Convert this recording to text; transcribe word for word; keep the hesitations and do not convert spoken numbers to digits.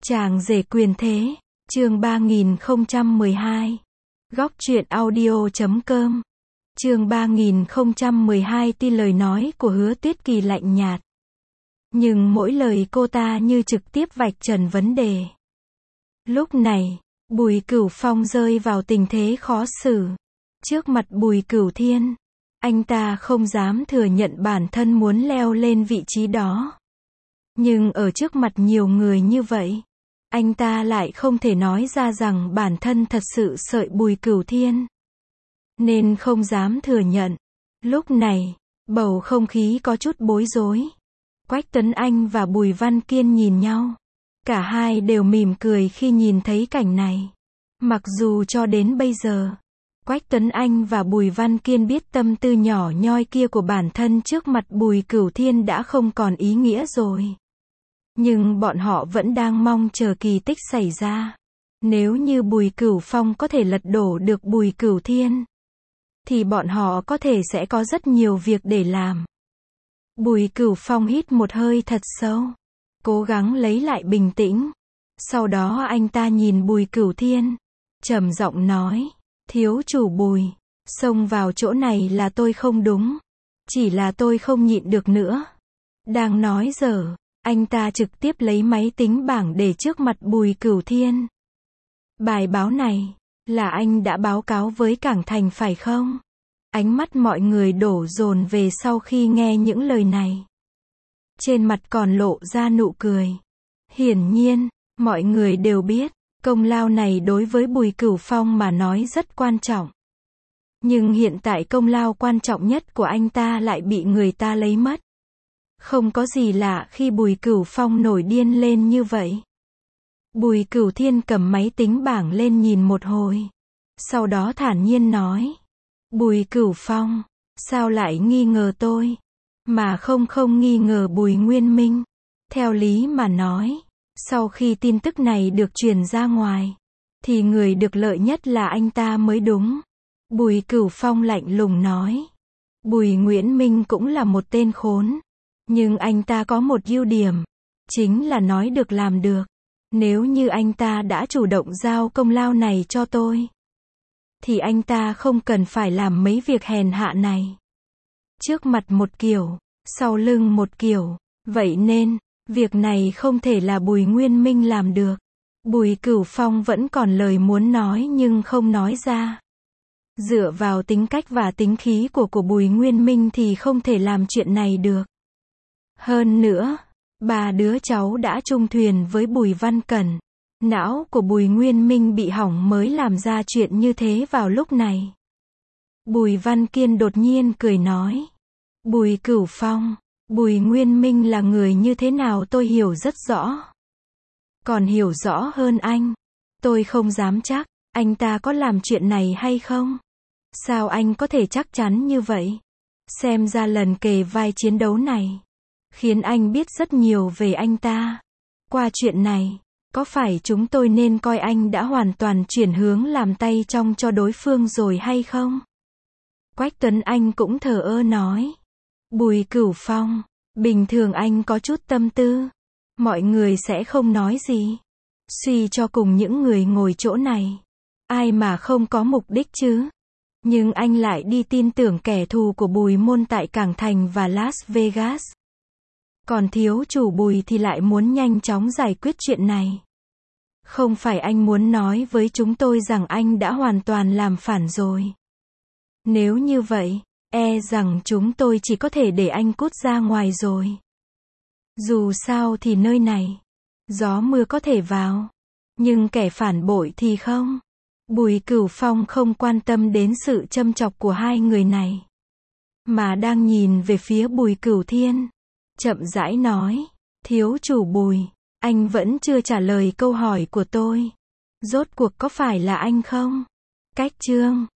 Chàng rể quyền thế, chương ba nghìn không trăm mười hai. Góc truyện audio chấm com. Chương ba nghìn không trăm mười hai. Tuy lời nói của Hứa Tuyết Kỳ lạnh nhạt, nhưng mỗi lời cô ta như trực tiếp vạch trần vấn đề. Lúc này, Bùi Cửu Phong rơi vào tình thế khó xử. Trước mặt Bùi Cửu Thiên, anh ta không dám thừa nhận bản thân muốn leo lên vị trí đó. Nhưng ở trước mặt nhiều người như vậy, anh ta lại không thể nói ra rằng bản thân thật sự sợ Bùi Cửu Thiên, nên không dám thừa nhận. Lúc này, bầu không khí có chút bối rối. Quách Tuấn Anh và Bùi Văn Kiên nhìn nhau. Cả hai đều mỉm cười khi nhìn thấy cảnh này. Mặc dù cho đến bây giờ, Quách Tuấn Anh và Bùi Văn Kiên biết tâm tư nhỏ nhoi kia của bản thân trước mặt Bùi Cửu Thiên đã không còn ý nghĩa rồi. Nhưng bọn họ vẫn đang mong chờ kỳ tích xảy ra. Nếu như Bùi Cửu Phong có thể lật đổ được Bùi Cửu Thiên, thì bọn họ có thể sẽ có rất nhiều việc để làm. Bùi Cửu Phong hít một hơi thật sâu, cố gắng lấy lại bình tĩnh. Sau đó anh ta nhìn Bùi Cửu Thiên, trầm giọng nói, thiếu chủ Bùi, xông vào chỗ này là tôi không đúng. Chỉ là tôi không nhịn được nữa. Đang nói dở, anh ta trực tiếp lấy máy tính bảng để trước mặt Bùi Cửu Thiên. Bài báo này, là anh đã báo cáo với Cảng Thành phải không? Ánh mắt mọi người đổ dồn về sau khi nghe những lời này. Trên mặt còn lộ ra nụ cười. Hiển nhiên, mọi người đều biết, công lao này đối với Bùi Cửu Phong mà nói rất quan trọng. Nhưng hiện tại công lao quan trọng nhất của anh ta lại bị người ta lấy mất. Không có gì lạ khi Bùi Cửu Phong nổi điên lên như vậy. Bùi Cửu Thiên cầm máy tính bảng lên nhìn một hồi. Sau đó thản nhiên nói. Bùi Cửu Phong, sao lại nghi ngờ tôi? Mà không không nghi ngờ Bùi Nguyên Minh. Theo lý mà nói, sau khi tin tức này được truyền ra ngoài, thì người được lợi nhất là anh ta mới đúng. Bùi Cửu Phong lạnh lùng nói. Bùi Nguyễn Minh cũng là một tên khốn. Nhưng anh ta có một ưu điểm, chính là nói được làm được. Nếu như anh ta đã chủ động giao công lao này cho tôi, thì anh ta không cần phải làm mấy việc hèn hạ này. Trước mặt một kiểu, sau lưng một kiểu. Vậy nên, việc này không thể là Bùi Nguyên Minh làm được. Bùi Cửu Phong vẫn còn lời muốn nói nhưng không nói ra. Dựa vào tính cách và tính khí của của Bùi Nguyên Minh thì không thể làm chuyện này được. Hơn nữa, ba đứa cháu đã chung thuyền với Bùi Văn Cẩn. Não của Bùi Nguyên Minh bị hỏng mới làm ra chuyện như thế vào lúc này. Bùi Văn Kiên đột nhiên cười nói. Bùi Cửu Phong, Bùi Nguyên Minh là người như thế nào tôi hiểu rất rõ. Còn hiểu rõ hơn anh. Tôi không dám chắc, anh ta có làm chuyện này hay không? Sao anh có thể chắc chắn như vậy? Xem ra lần kề vai chiến đấu này khiến anh biết rất nhiều về anh ta. Qua chuyện này, có phải chúng tôi nên coi anh đã hoàn toàn chuyển hướng làm tay trong cho đối phương rồi hay không? Quách Tuấn Anh cũng thờ ơ nói. Bùi Cửu Phong, bình thường anh có chút tâm tư, mọi người sẽ không nói gì. Suy cho cùng những người ngồi chỗ này, ai mà không có mục đích chứ? Nhưng anh lại đi tin tưởng kẻ thù của Bùi Môn tại Cảng Thành và Las Vegas. Còn thiếu chủ Bùi thì lại muốn nhanh chóng giải quyết chuyện này. Không phải anh muốn nói với chúng tôi rằng anh đã hoàn toàn làm phản rồi. Nếu như vậy, e rằng chúng tôi chỉ có thể để anh cút ra ngoài rồi. Dù sao thì nơi này, gió mưa có thể vào, nhưng kẻ phản bội thì không. Bùi Cửu Phong không quan tâm đến sự châm chọc của hai người này, mà đang nhìn về phía Bùi Cửu Thiên. Chậm rãi nói, thiếu chủ Bùi, anh vẫn chưa trả lời câu hỏi của tôi. Rốt cuộc có phải là anh không? Cách chương